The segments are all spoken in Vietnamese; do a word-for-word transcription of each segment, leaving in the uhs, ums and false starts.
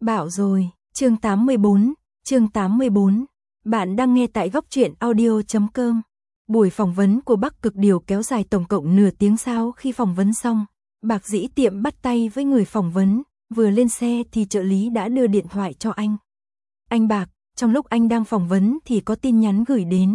Bảo rồi, chương tám mươi bốn, chương tám mươi bốn. Bạn đang nghe tại góc truyện audio chấm com. Buổi phỏng vấn của Bắc Cực Điều kéo dài tổng cộng nửa tiếng. Sau khi phỏng vấn xong, Bạc Dĩ Tiệm bắt tay với người phỏng vấn, vừa lên xe thì trợ lý đã đưa điện thoại cho anh. Anh Bạc, trong lúc anh đang phỏng vấn thì có tin nhắn gửi đến.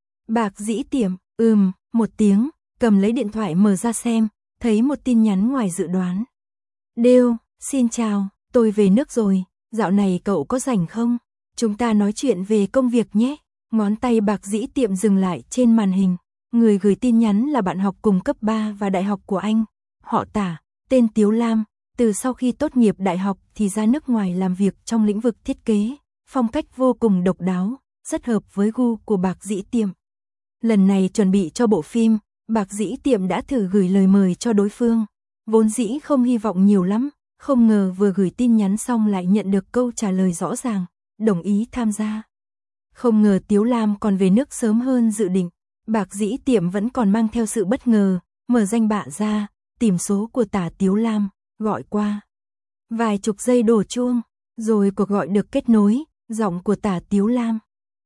Bạc Dĩ Tiệm, ừm, một tiếng, cầm lấy điện thoại mở ra xem, thấy một tin nhắn ngoài dự đoán. Đêu, xin chào, tôi về nước rồi, dạo này cậu có rảnh không? Chúng ta nói chuyện về công việc nhé. Ngón tay Bạc Dĩ Tiệm dừng lại trên màn hình. Người gửi tin nhắn là bạn học cùng cấp ba và đại học của anh. Họ Tả, tên Tiếu Lam, từ sau khi tốt nghiệp đại học thì ra nước ngoài làm việc trong lĩnh vực thiết kế. Phong cách vô cùng độc đáo, rất hợp với gu của Bạc Dĩ Tiệm. Lần này chuẩn bị cho bộ phim, Bạc Dĩ Tiệm đã thử gửi lời mời cho đối phương. Vốn dĩ không hy vọng nhiều lắm, không ngờ vừa gửi tin nhắn xong lại nhận được câu trả lời rõ ràng, đồng ý tham gia. Không ngờ Tiếu Lam còn về nước sớm hơn dự định, Bạc Dĩ Tiệm vẫn còn mang theo sự bất ngờ, mở danh bạ ra, tìm số của Tả Tiếu Lam, gọi qua. Vài chục giây đổ chuông, rồi cuộc gọi được kết nối, giọng của Tả Tiếu Lam.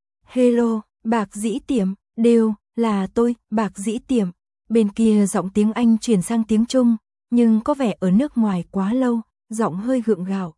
Hello, Bạc Dĩ Tiệm, đều, là tôi, Bạc Dĩ Tiệm. Bên kia giọng tiếng Anh chuyển sang tiếng Trung, nhưng có vẻ ở nước ngoài quá lâu, giọng hơi gượng gạo.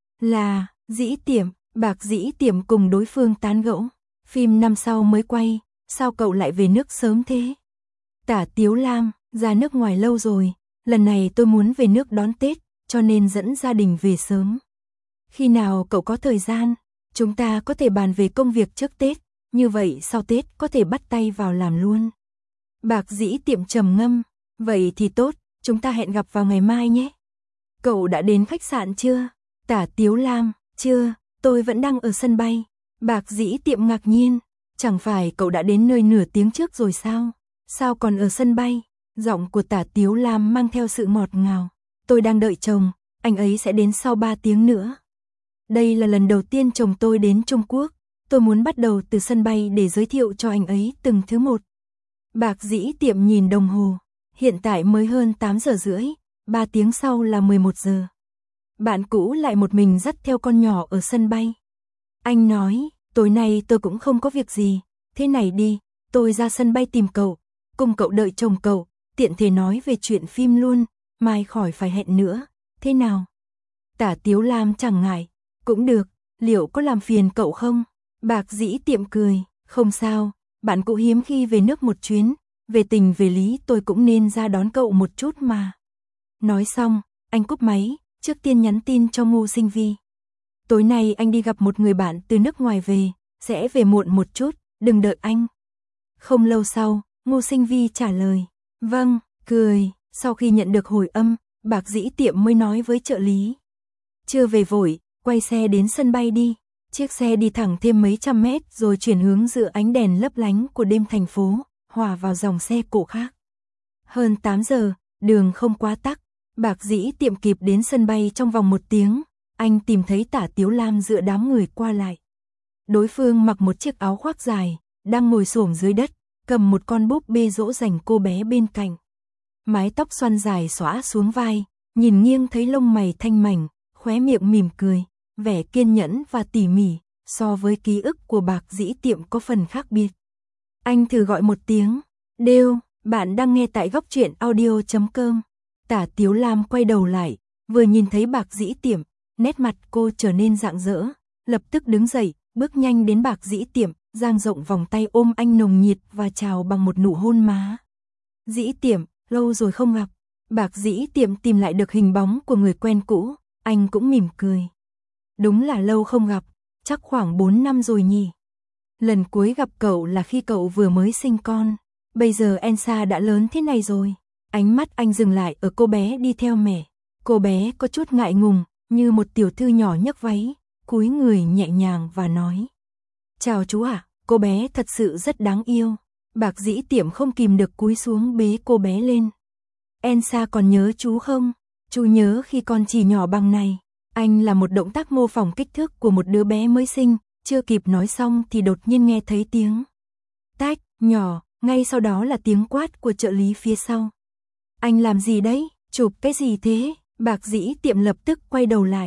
Là, Dĩ Tiệm, Bạc Dĩ Tiệm cùng đối phương tán gẫu. Phim năm sau mới quay, sao cậu lại về nước sớm thế? Tả Tiếu Lam, ra nước ngoài lâu rồi, lần này tôi muốn về nước đón Tết, cho nên dẫn gia đình về sớm. Khi nào cậu có thời gian, chúng ta có thể bàn về công việc trước Tết, như vậy sau Tết có thể bắt tay vào làm luôn. Bạc Dĩ Tiệm trầm ngâm, vậy thì tốt, chúng ta hẹn gặp vào ngày mai nhé. Cậu đã đến khách sạn chưa? Tả Tiếu Lam, chưa, tôi vẫn đang ở sân bay. Bạc Dĩ Tiệm ngạc nhiên, chẳng phải cậu đã đến nơi nửa tiếng trước rồi sao? Sao còn ở sân bay? Giọng của Tả Tiếu Lam mang theo sự ngọt ngào. Tôi đang đợi chồng, anh ấy sẽ đến sau ba tiếng nữa. Đây là lần đầu tiên chồng tôi đến Trung Quốc, tôi muốn bắt đầu từ sân bay để giới thiệu cho anh ấy từng thứ một. Bạc Dĩ Tiệm nhìn đồng hồ, hiện tại mới hơn tám giờ rưỡi, ba tiếng sau là mười một giờ. Bạn cũ lại một mình dắt theo con nhỏ ở sân bay. Anh nói, tối nay tôi cũng không có việc gì, thế này đi, tôi ra sân bay tìm cậu, cùng cậu đợi chồng cậu, tiện thể nói về chuyện phim luôn, mai khỏi phải hẹn nữa, thế nào? Tả Tiếu Lam chẳng ngại, cũng được, liệu có làm phiền cậu không? Bạc Dĩ Tiệm cười, không sao, bạn cũ hiếm khi về nước một chuyến, về tình về lý tôi cũng nên ra đón cậu một chút mà. Nói xong, anh cúp máy, trước tiên nhắn tin cho Ngô Sinh Vi. Tối nay anh đi gặp một người bạn từ nước ngoài về, sẽ về muộn một chút, đừng đợi anh. Không lâu sau, Ngô Sinh Vi trả lời, vâng, cười, sau khi nhận được hồi âm, Bạc Dĩ Tiệm mới nói với trợ lý. Chưa về vội, quay xe đến sân bay đi. Chiếc xe đi thẳng thêm mấy trăm mét rồi chuyển hướng giữa ánh đèn lấp lánh của đêm thành phố, hòa vào dòng xe cộ khác. Hơn tám giờ, đường không quá tắc, Bạc Dĩ Tiệm kịp đến sân bay trong vòng một tiếng, anh tìm thấy Tả Tiếu Lam giữa đám người qua lại. Đối phương mặc một chiếc áo khoác dài, đang ngồi xổm dưới đất, cầm một con búp bê dỗ dành cô bé bên cạnh. Mái tóc xoăn dài xõa xuống vai, nhìn nghiêng thấy lông mày thanh mảnh, khóe miệng mỉm cười, vẻ kiên nhẫn và tỉ mỉ, so với ký ức của Bạc Dĩ Tiệm có phần khác biệt. Anh thử gọi một tiếng, đêu, bạn đang nghe tại góc truyện audio chấm com. Tả Tiếu Lam quay đầu lại, vừa nhìn thấy Bạc Dĩ Tiệm, nét mặt cô trở nên rạng rỡ, lập tức đứng dậy, bước nhanh đến Bạc Dĩ Tiệm, dang rộng vòng tay ôm anh nồng nhiệt và chào bằng một nụ hôn má. Dĩ Tiệm, lâu rồi không gặp. Bạc Dĩ Tiệm tìm lại được hình bóng của người quen cũ, anh cũng mỉm cười. Đúng là lâu không gặp, chắc khoảng bốn năm rồi nhỉ. Lần cuối gặp cậu là khi cậu vừa mới sinh con, bây giờ Elsa đã lớn thế này rồi. Ánh mắt anh dừng lại ở cô bé đi theo mẹ. Cô bé có chút ngại ngùng, như một tiểu thư nhỏ nhấc váy, cúi người nhẹ nhàng và nói. Chào chú ạ, cô bé thật sự rất đáng yêu. Bạc Dĩ Tiệm không kìm được cúi xuống bế cô bé lên. Elsa còn nhớ chú không? Chú nhớ khi con chỉ nhỏ bằng này. Anh làm một động tác mô phỏng kích thước của một đứa bé mới sinh, chưa kịp nói xong thì đột nhiên nghe thấy tiếng tách, nhỏ, ngay sau đó là tiếng quát của trợ lý phía sau. Anh làm gì đấy? Chụp cái gì thế? Bạc Dĩ Tiệm lập tức quay đầu lại.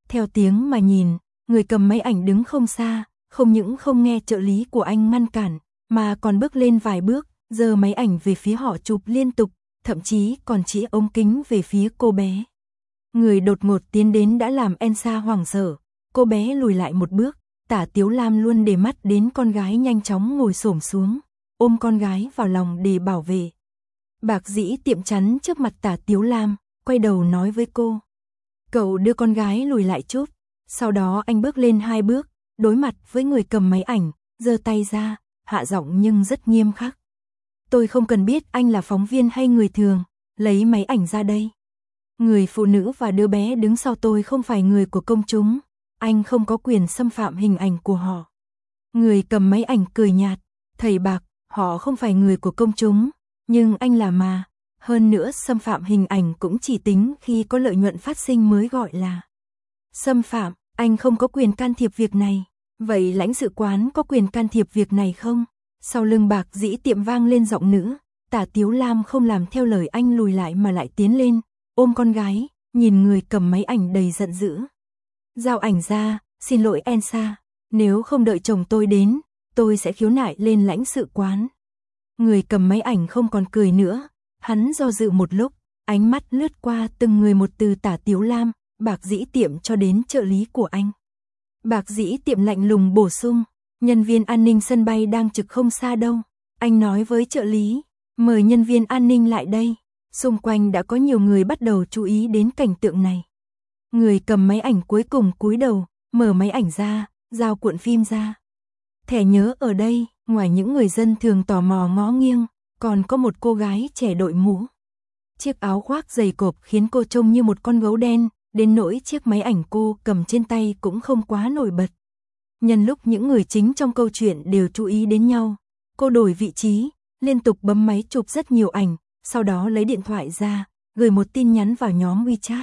Theo tiếng mà nhìn, người cầm máy ảnh đứng không xa, không những không nghe trợ lý của anh ngăn cản, mà còn bước lên vài bước, giơ máy ảnh về phía họ chụp liên tục, thậm chí còn chỉ ống kính về phía cô bé. Người đột ngột tiến đến đã làm Elsa hoảng sợ, cô bé lùi lại một bước, Tả Tiếu Lam luôn để mắt đến con gái nhanh chóng ngồi xổm xuống, ôm con gái vào lòng để bảo vệ. Bạc Dĩ Tiệm chắn trước mặt Tả Tiếu Lam, quay đầu nói với cô. Cậu đưa con gái lùi lại chút, sau đó anh bước lên hai bước, đối mặt với người cầm máy ảnh, giơ tay ra, hạ giọng nhưng rất nghiêm khắc. Tôi không cần biết anh là phóng viên hay người thường, lấy máy ảnh ra đây. Người phụ nữ và đứa bé đứng sau tôi không phải người của công chúng, anh không có quyền xâm phạm hình ảnh của họ. Người cầm máy ảnh cười nhạt, thầy Bạc, họ không phải người của công chúng, nhưng anh là mà. Hơn nữa xâm phạm hình ảnh cũng chỉ tính khi có lợi nhuận phát sinh mới gọi là xâm phạm, anh không có quyền can thiệp việc này. Vậy lãnh sự quán có quyền can thiệp việc này không? Sau lưng Bạc Dĩ Tiệm vang lên giọng nữ, Tả Tiếu Lam không làm theo lời anh lùi lại mà lại tiến lên, ôm con gái, nhìn người cầm máy ảnh đầy giận dữ. Giao ảnh ra, xin lỗi Elsa, nếu không đợi chồng tôi đến, tôi sẽ khiếu nại lên lãnh sự quán. Người cầm máy ảnh không còn cười nữa, hắn do dự một lúc, ánh mắt lướt qua từng người một từ Tả Tiếu Lam, Bạc Dĩ Tiệm cho đến trợ lý của anh. Bạc Dĩ Tiệm lạnh lùng bổ sung, nhân viên an ninh sân bay đang trực không xa đâu. Anh nói với trợ lý, mời nhân viên an ninh lại đây. Xung quanh đã có nhiều người bắt đầu chú ý đến cảnh tượng này. Người cầm máy ảnh cuối cùng cúi đầu, mở máy ảnh ra, giao cuộn phim ra. Thẻ nhớ ở đây, ngoài những người dân thường tò mò ngó nghiêng, còn có một cô gái trẻ đội mũ. Chiếc áo khoác dày cộp khiến cô trông như một con gấu đen, đến nỗi chiếc máy ảnh cô cầm trên tay cũng không quá nổi bật. Nhân lúc những người chính trong câu chuyện đều chú ý đến nhau, cô đổi vị trí, liên tục bấm máy chụp rất nhiều ảnh, sau đó lấy điện thoại ra, gửi một tin nhắn vào nhóm WeChat.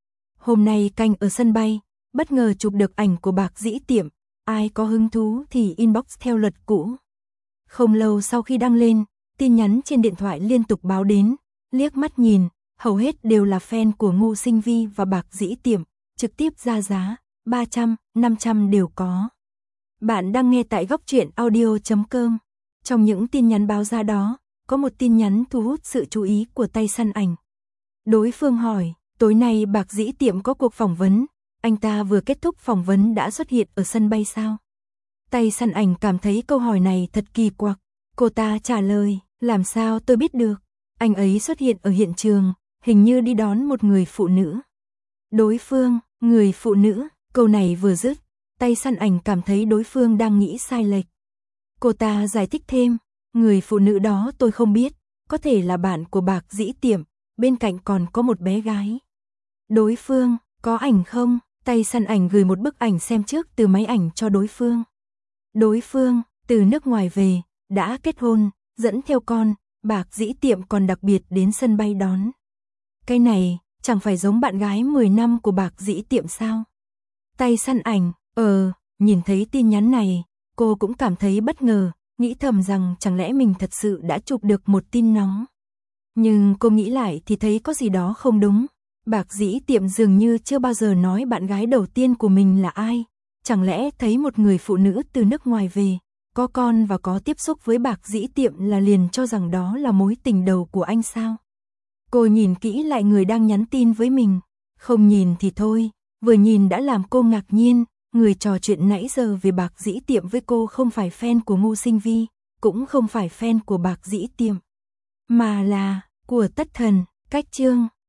Hôm nay canh ở sân bay, bất ngờ chụp được ảnh của Bạc Dĩ Tiệm, ai có hứng thú thì inbox theo luật cũ. Không lâu sau khi đăng lên, tin nhắn trên điện thoại liên tục báo đến, liếc mắt nhìn, hầu hết đều là fan của Ngô Sinh Vi và Bạc Dĩ Tiệm, trực tiếp ra giá, ba trăm, năm trăm đều có. Bạn đang nghe tại góc truyện audio chấm com. Trong những tin nhắn báo ra đó, có một tin nhắn thu hút sự chú ý của tay săn ảnh. Đối phương hỏi, tối nay Bạc Dĩ Tiệm có cuộc phỏng vấn, anh ta vừa kết thúc phỏng vấn đã xuất hiện ở sân bay sao? Tay săn ảnh cảm thấy câu hỏi này thật kỳ quặc. Cô ta trả lời, làm sao tôi biết được? Anh ấy xuất hiện ở hiện trường, hình như đi đón một người phụ nữ. Đối phương, người phụ nữ, câu này vừa dứt, tay săn ảnh cảm thấy đối phương đang nghĩ sai lệch. Cô ta giải thích thêm, người phụ nữ đó tôi không biết, có thể là bạn của Bạc Dĩ Tiệm, bên cạnh còn có một bé gái. Đối phương, có ảnh không? Tay săn ảnh gửi một bức ảnh xem trước từ máy ảnh cho đối phương. Đối phương, từ nước ngoài về, đã kết hôn, dẫn theo con, Bạc Dĩ Tiệm còn đặc biệt đến sân bay đón. Cái này, chẳng phải giống bạn gái mười năm của Bạc Dĩ Tiệm sao? Tay săn ảnh, ờ, nhìn thấy tin nhắn này, cô cũng cảm thấy bất ngờ, nghĩ thầm rằng chẳng lẽ mình thật sự đã chụp được một tin nóng. Nhưng cô nghĩ lại thì thấy có gì đó không đúng. Bạc Dĩ Tiệm dường như chưa bao giờ nói bạn gái đầu tiên của mình là ai. Chẳng lẽ thấy một người phụ nữ từ nước ngoài về, có con và có tiếp xúc với Bạc Dĩ Tiệm là liền cho rằng đó là mối tình đầu của anh sao? Cô nhìn kỹ lại người đang nhắn tin với mình. Không nhìn thì thôi, vừa nhìn đã làm cô ngạc nhiên. Người trò chuyện nãy giờ về Bạc Dĩ Tiệm với cô không phải fan của Ngô Sinh Vi, cũng không phải fan của Bạc Dĩ Tiệm, mà là của Tất Thần. Cách chương